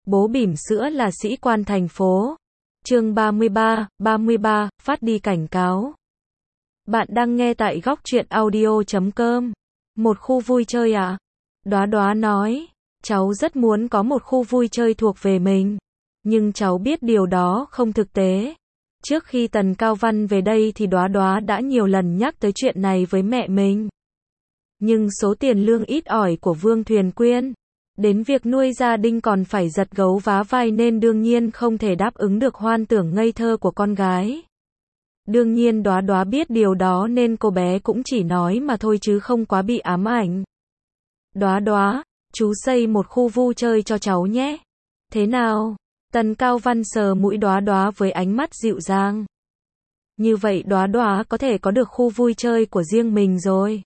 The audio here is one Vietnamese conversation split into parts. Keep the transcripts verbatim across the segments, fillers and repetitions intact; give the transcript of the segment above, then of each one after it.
bố bỉm sữa là sĩ quan thành phố. Chương ba mươi ba, ba mươi ba, phát đi cảnh cáo. Bạn đang nghe tại góc truyện audio chấm com. Một khu vui chơi à? Đoá Đoá nói, cháu rất muốn có một khu vui chơi thuộc về mình. Nhưng cháu biết điều đó không thực tế. Trước khi Tần Cao Văn về đây thì Đoá Đoá đã nhiều lần nhắc tới chuyện này với mẹ mình. Nhưng số tiền lương ít ỏi của Vương Thuyền Quyên, đến việc nuôi gia đình còn phải giật gấu vá vai nên đương nhiên không thể đáp ứng được hoan tưởng ngây thơ của con gái. Đương nhiên Đoá Đoá biết điều đó nên cô bé cũng chỉ nói mà thôi chứ không quá bị ám ảnh. Đoá Đoá, chú xây một khu vui chơi cho cháu nhé. Thế nào? Tần Cao Văn sờ mũi Đoá Đoá với ánh mắt dịu dàng. Như vậy Đoá Đoá có thể có được khu vui chơi của riêng mình rồi.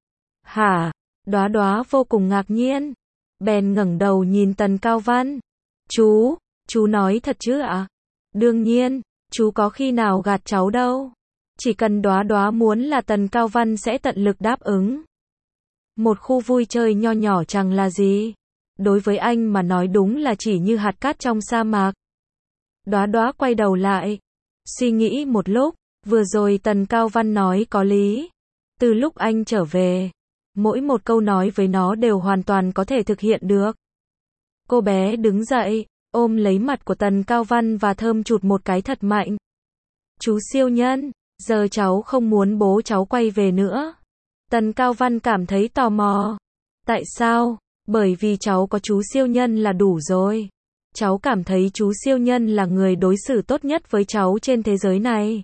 Hả? Đoá Đoá vô cùng ngạc nhiên. Bèn ngẩng đầu nhìn Tần Cao Văn. Chú, chú nói thật chứ ạ? Đương nhiên, chú có khi nào gạt cháu đâu. Chỉ cần Đoá Đoá muốn là Tần Cao Văn sẽ tận lực đáp ứng. Một khu vui chơi nho nhỏ chẳng là gì. Đối với anh mà nói đúng là chỉ như hạt cát trong sa mạc. Đoá Đoá quay đầu lại. Suy nghĩ một lúc, vừa rồi Tần Cao Văn nói có lý. Từ lúc anh trở về, mỗi một câu nói với nó đều hoàn toàn có thể thực hiện được. Cô bé đứng dậy, ôm lấy mặt của Tần Cao Văn và thơm chụt một cái thật mạnh. Chú siêu nhân, giờ cháu không muốn bố cháu quay về nữa. Tần Cao Văn cảm thấy tò mò. Tại sao? Bởi vì cháu có chú siêu nhân là đủ rồi. Cháu cảm thấy chú siêu nhân là người đối xử tốt nhất với cháu trên thế giới này.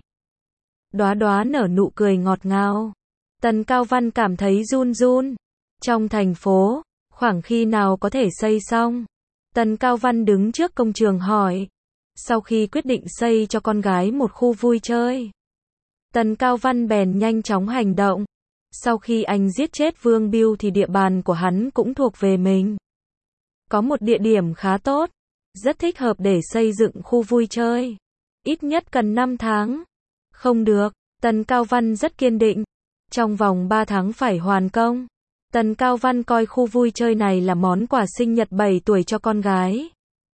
Đoá Đoá nở nụ cười ngọt ngào. Tần Cao Văn cảm thấy run run. Trong thành phố, khoảng khi nào có thể xây xong? Tần Cao Văn đứng trước công trường hỏi. Sau khi quyết định xây cho con gái một khu vui chơi, Tần Cao Văn bèn nhanh chóng hành động. Sau khi anh giết chết Vương Biêu thì địa bàn của hắn cũng thuộc về mình. Có một địa điểm khá tốt, rất thích hợp để xây dựng khu vui chơi. Ít nhất cần năm tháng. Không được, Tần Cao Văn rất kiên định. Trong vòng ba tháng phải hoàn công. Tần Cao Văn coi khu vui chơi này là món quà sinh nhật bảy tuổi cho con gái.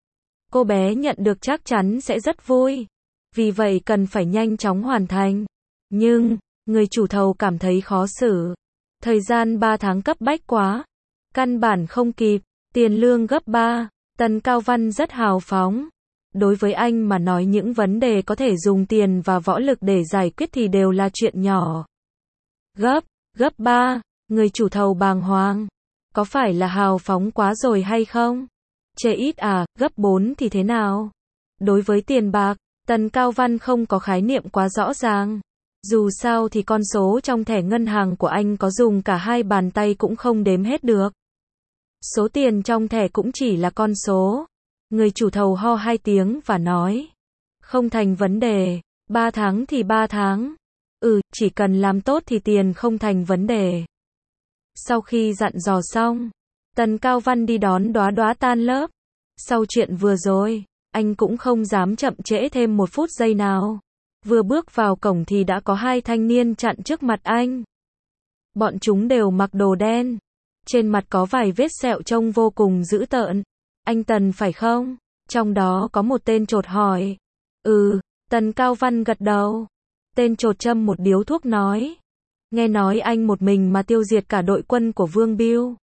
Cô bé nhận được chắc chắn sẽ rất vui. Vì vậy cần phải nhanh chóng hoàn thành. Nhưng, người chủ thầu cảm thấy khó xử. Thời gian ba tháng cấp bách quá. Căn bản không kịp. Tiền lương gấp ba. Tần Cao Văn rất hào phóng. Đối với anh mà nói những vấn đề có thể dùng tiền và võ lực để giải quyết thì đều là chuyện nhỏ. Gấp, gấp ba, người chủ thầu bàng hoàng. Có phải là hào phóng quá rồi hay không? Chê ít à, gấp bốn thì thế nào? Đối với tiền bạc, Tần Cao Văn không có khái niệm quá rõ ràng. Dù sao thì con số trong thẻ ngân hàng của anh có dùng cả hai bàn tay cũng không đếm hết được. Số tiền trong thẻ cũng chỉ là con số. Người chủ thầu ho hai tiếng và nói. Không thành vấn đề, ba tháng thì ba tháng. Ừ, chỉ cần làm tốt thì tiền không thành vấn đề. Sau khi dặn dò xong, Tần Cao Văn đi đón Đoá Đoá tan lớp. Sau chuyện vừa rồi, anh cũng không dám chậm trễ thêm một phút giây nào. Vừa bước vào cổng thì đã có hai thanh niên chặn trước mặt anh. Bọn chúng đều mặc đồ đen. Trên mặt có vài vết sẹo trông vô cùng dữ tợn. Anh Tần phải không? Trong đó có một tên chột hỏi. Ừ, Tần Cao Văn gật đầu. Tên chột châm một điếu thuốc nói. Nghe nói anh một mình mà tiêu diệt cả đội quân của Vương Biêu.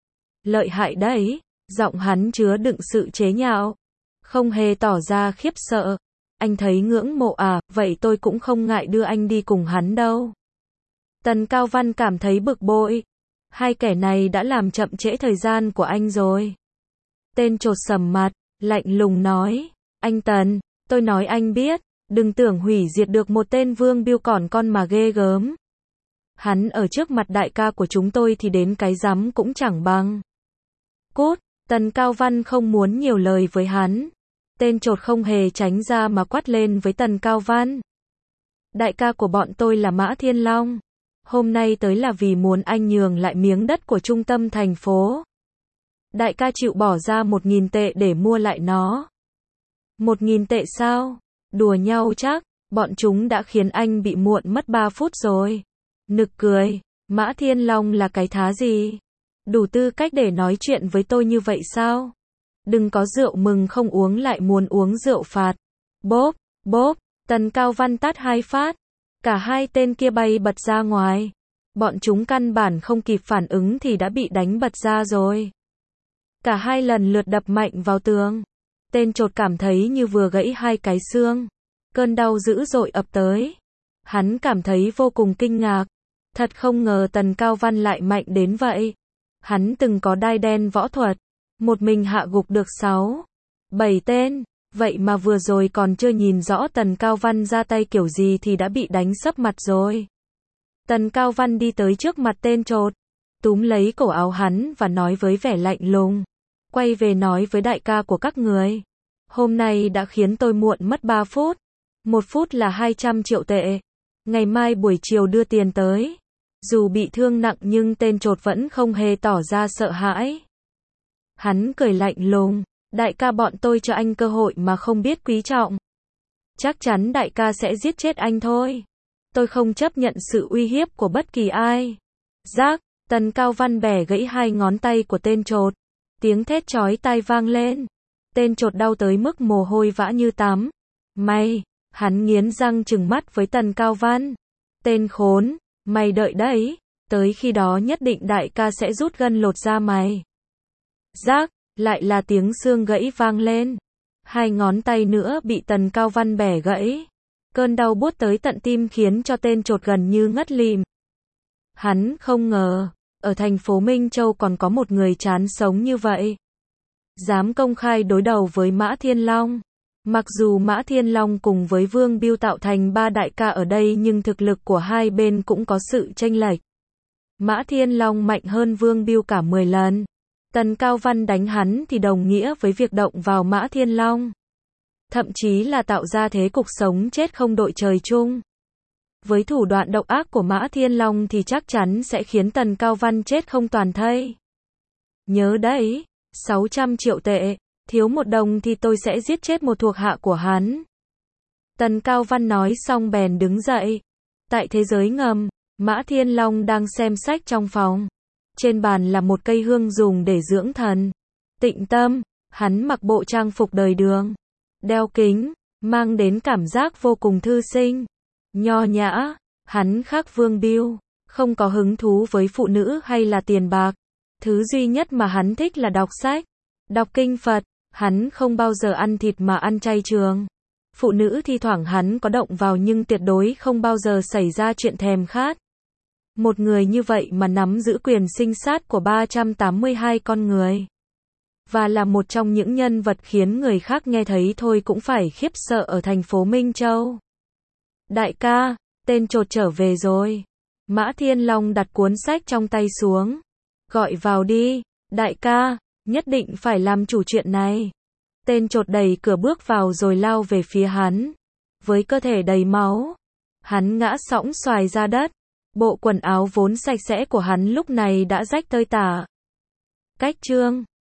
Lợi hại đấy. Giọng hắn chứa đựng sự chế nhạo. Không hề tỏ ra khiếp sợ. Anh thấy ngưỡng mộ à, vậy tôi cũng không ngại đưa anh đi cùng hắn đâu. Tần Cao Văn cảm thấy bực bội. Hai kẻ này đã làm chậm trễ thời gian của anh rồi. Tên chột sầm mặt, lạnh lùng nói. Anh Tần, tôi nói anh biết. Đừng tưởng hủy diệt được một tên Vương Biêu còn con mà ghê gớm. Hắn ở trước mặt đại ca của chúng tôi thì đến cái rắm cũng chẳng bằng. Cút, Tần Cao Văn không muốn nhiều lời với hắn. Tên chột không hề tránh ra mà quát lên với Tần Cao Văn. Đại ca của bọn tôi là Mã Thiên Long. Hôm nay tới là vì muốn anh nhường lại miếng đất của trung tâm thành phố. Đại ca chịu bỏ ra một nghìn tệ để mua lại nó. Một nghìn tệ sao? Đùa nhau chắc, bọn chúng đã khiến anh bị muộn mất ba phút rồi. Nực cười, Mã Thiên Long là cái thá gì? Đủ tư cách để nói chuyện với tôi như vậy sao? Đừng có rượu mừng không uống lại muốn uống rượu phạt. Bốp, bốp, Tần Cao Văn tát hai phát. Cả hai tên kia bay bật ra ngoài. Bọn chúng căn bản không kịp phản ứng thì đã bị đánh bật ra rồi. Cả hai lần lượt đập mạnh vào tường. Tên chột cảm thấy như vừa gãy hai cái xương. Cơn đau dữ dội ập tới. Hắn cảm thấy vô cùng kinh ngạc. Thật không ngờ Tần Cao Văn lại mạnh đến vậy. Hắn từng có đai đen võ thuật. Một mình hạ gục được sáu, bảy tên. Vậy mà vừa rồi còn chưa nhìn rõ Tần Cao Văn ra tay kiểu gì thì đã bị đánh sấp mặt rồi. Tần Cao Văn đi tới trước mặt tên chột. Túm lấy cổ áo hắn và nói với vẻ lạnh lùng. Quay về nói với đại ca của các người. Hôm nay đã khiến tôi muộn mất ba phút. Một phút là hai trăm triệu tệ. Ngày mai buổi chiều đưa tiền tới. Dù bị thương nặng nhưng tên chột vẫn không hề tỏ ra sợ hãi. Hắn cười lạnh lùng. Đại ca bọn tôi cho anh cơ hội mà không biết quý trọng. Chắc chắn đại ca sẽ giết chết anh thôi. Tôi không chấp nhận sự uy hiếp của bất kỳ ai. Rác, Tần Cao Văn bẻ gãy hai ngón tay của tên chột. Tiếng thét chói tai vang lên. Tên chột đau tới mức mồ hôi vã như tắm. Mày, hắn nghiến răng trừng mắt với Tần Cao Văn. Tên khốn, mày đợi đấy, tới khi đó nhất định đại ca sẽ rút gân lột da mày. Rác, lại là tiếng xương gãy vang lên. Hai ngón tay nữa bị Tần Cao Văn bẻ gãy. Cơn đau buốt tới tận tim khiến cho tên chột gần như ngất lịm. Hắn không ngờ, ở thành phố Minh Châu còn có một người chán sống như vậy. Dám công khai đối đầu với Mã Thiên Long. Mặc dù Mã Thiên Long cùng với Vương Biêu tạo thành ba đại ca ở đây nhưng thực lực của hai bên cũng có sự chênh lệch. Mã Thiên Long mạnh hơn Vương Biêu cả mười lần. Tần Cao Văn đánh hắn thì đồng nghĩa với việc động vào Mã Thiên Long. Thậm chí là tạo ra thế cục sống chết không đội trời chung. Với thủ đoạn độc ác của Mã Thiên Long thì chắc chắn sẽ khiến Tần Cao Văn chết không toàn thây. Nhớ đấy, sáu trăm triệu tệ, thiếu một đồng thì tôi sẽ giết chết một thuộc hạ của hắn. Tần Cao Văn nói xong bèn đứng dậy. Tại thế giới ngầm, Mã Thiên Long đang xem sách trong phòng. Trên bàn là một cây hương dùng để dưỡng thần. Tịnh tâm, hắn mặc bộ trang phục đời đường. Đeo kính, mang đến cảm giác vô cùng thư sinh. Nho nhã, hắn khác Vương Biêu, không có hứng thú với phụ nữ hay là tiền bạc. Thứ duy nhất mà hắn thích là đọc sách, đọc kinh Phật, hắn không bao giờ ăn thịt mà ăn chay trường. Phụ nữ thi thoảng hắn có động vào nhưng tuyệt đối không bao giờ xảy ra chuyện thèm khát. Một người như vậy mà nắm giữ quyền sinh sát của ba trăm tám mươi hai con người. Và là một trong những nhân vật khiến người khác nghe thấy thôi cũng phải khiếp sợ ở thành phố Minh Châu. Đại ca, tên chột trở về rồi. Mã Thiên Long đặt cuốn sách trong tay xuống. Gọi vào đi, đại ca, nhất định phải làm chủ chuyện này. Tên chột đẩy cửa bước vào rồi lao về phía hắn. Với cơ thể đầy máu, hắn ngã sõng xoài ra đất. Bộ quần áo vốn sạch sẽ của hắn lúc này đã rách tơi tả. Cách chương